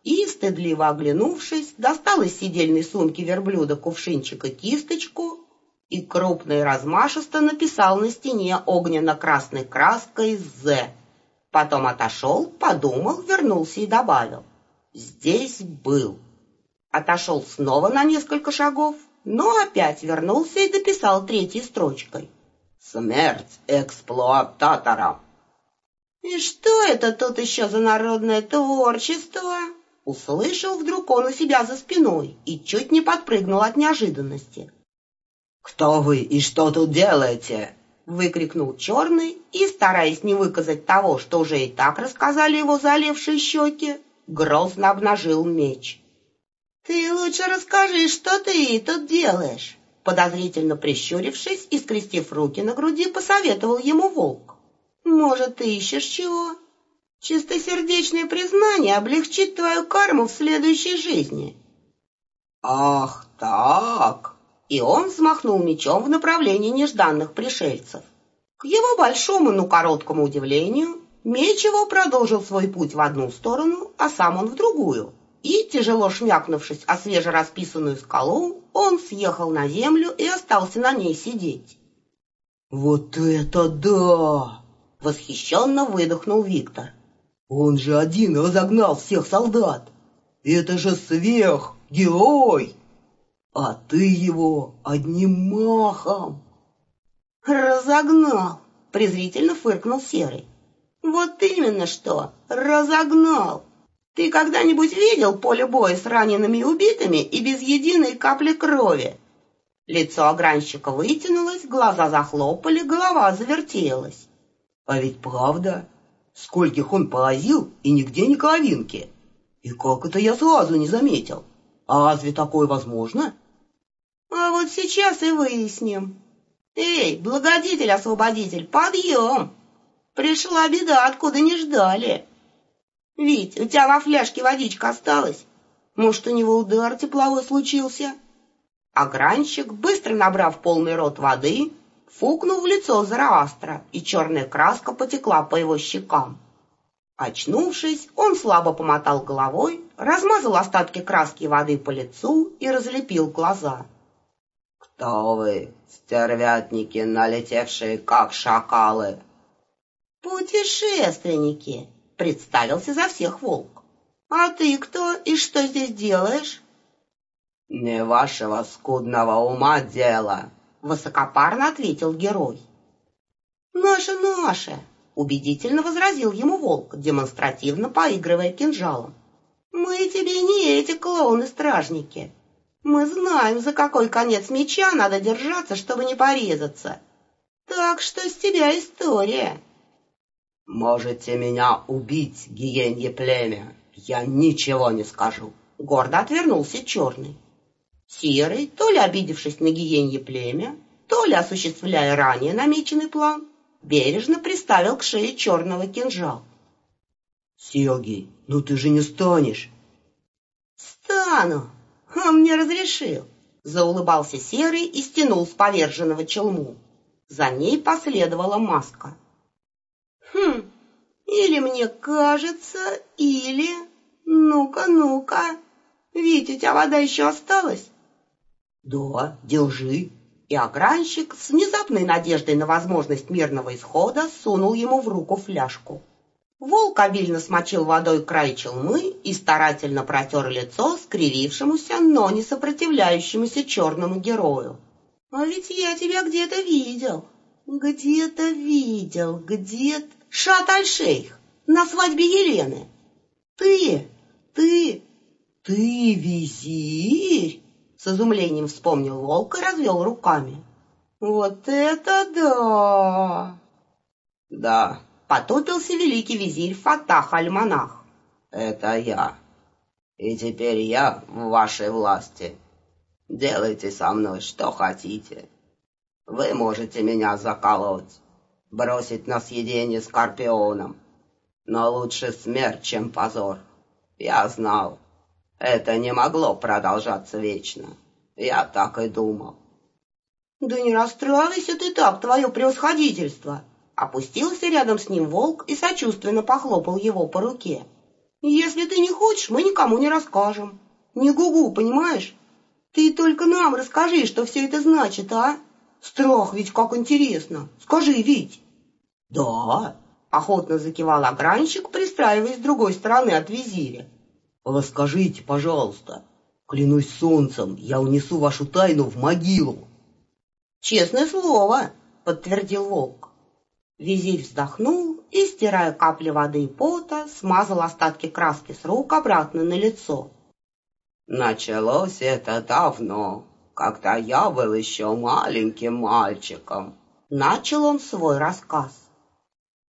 и, стыдливо оглянувшись, достал из седельной сумки верблюда кувшинчик и кисточку и крупно и размашисто написал на стене огненно-красной краской «З». Потом отошел, подумал, вернулся и добавил: «Здесь был». Отошел снова на несколько шагов, но опять вернулся и дописал третьей строчкой: «Смерть эксплуататорам». «И что это тут еще за народное творчество?» Услышал вдруг он у себя за спиной и чуть не подпрыгнул от неожиданности. «Кто вы и что тут делаете?» Выкрикнул Черный и, стараясь не выказать того, что уже и так рассказали его заолевшие щеки, грозно обнажил меч. «Ты лучше расскажи, что ты тут делаешь?» Подозрительно прищурившись и скрестив руки на груди, посоветовал ему Волк. «Может, ты ищешь чего? Чистосердечное признание облегчит твою карму в следующей жизни». «Ах так!» И он взмахнул мечом в направлении нежданных пришельцев. К его большому, но короткому удивлению, меч его продолжил свой путь в одну сторону, а сам он в другую. И, тяжело шмякнувшись о свежерасписанную скалу, он съехал на землю и остался на ней сидеть. «Вот это да!» — восхищенно выдохнул Виктор. «Он же один разогнал всех солдат! Это же сверхгерой! А ты его одним махом!» «Разогнал!» — презрительно фыркнул Серый. «Вот именно что! Разогнал! Ты когда-нибудь видел поле боя с ранеными и убитыми и без единой капли крови?» Лицо огранщика вытянулось, глаза захлопали, голова завертелась. «А ведь правда? Скольких он поразил, и нигде ни кровинки! И как это я сразу не заметил? А разве такое возможно?» «А вот сейчас и выясним. Эй, благодетель-освободитель, подъем! Пришла беда, откуда не ждали. Вить, у тебя во фляжке водичка осталась? Может, у него удар тепловой случился?» Огранщик, быстро набрав полный рот воды, фукнул в лицо Зороастра, и черная краска потекла по его щекам. Очнувшись, он слабо помотал головой, размазал остатки краски и воды по лицу и разлепил глаза. «Кто вы, стервятники, налетевшие как шакалы?» «Путешественники», — представился за всех Волк. «А ты кто и что здесь делаешь?» «Не вашего скудного ума дело», — высокопарно ответил герой. «Наше», — убедительно возразил ему Волк, демонстративно поигрывая кинжалом. «Мы тебе не эти клоуны-стражники. Мы знаем, за какой конец меча надо держаться, чтобы не порезаться. Так что с тебя история». «Можете меня убить, гиенье племя, я ничего не скажу», — гордо отвернулся Черный. Серый, то ли обидевшись на гиенье племя, то ли осуществляя ранее намеченный план, бережно приставил к шее Черного кинжал. «Сергей, ну ты же не станешь!» «Стану! Он мне разрешил!» — заулыбался Серый и стянул с поверженного челму. За ней последовала маска. Или мне кажется, или... Ну-ка. Вить, у тебя вода еще осталась?» «Да, держи». И огранщик с внезапной надеждой на возможность мирного исхода сунул ему в руку фляжку. Волк обильно смочил водой край челмы и старательно протер лицо скривившемуся, но не сопротивляющемуся черному герою. «А ведь я тебя где-то видел. Где-то... Шат-аль-Шейх, на свадьбе Елены. Ты визирь?» С изумлением вспомнил Волк и развел руками. «Вот это да!» «Да», — потупился великий визирь Фатах Аль-Манах. «это я. И теперь я в вашей власти. Делайте со мной что хотите. Вы можете меня заколоть, бросить на съедение скорпионом. Но лучше смерть, чем позор. Я знал. Это не могло продолжаться вечно. Я так и думал». «Да не расстраивайся ты так, твое превосходительство!» Опустился рядом с ним Волк и сочувственно похлопал его по руке. Если ты не хочешь, мы никому не расскажем. Не гугу, понимаешь? Ты только нам расскажи, что все это значит, а? Страх ведь как интересно. Скажи, Вить. Да, Охотно закивал огранщик, пристраиваясь с другой стороны от визиря. расскажите, пожалуйста. Клянусь солнцем, я унесу вашу тайну в могилу. Честное слово, подтвердил волк. Визирь вздохнул и, стирая капли воды и пота, смазал остатки краски с рук обратно на лицо. Началось это давно, когда я был еще маленьким мальчиком. Начал он свой рассказ.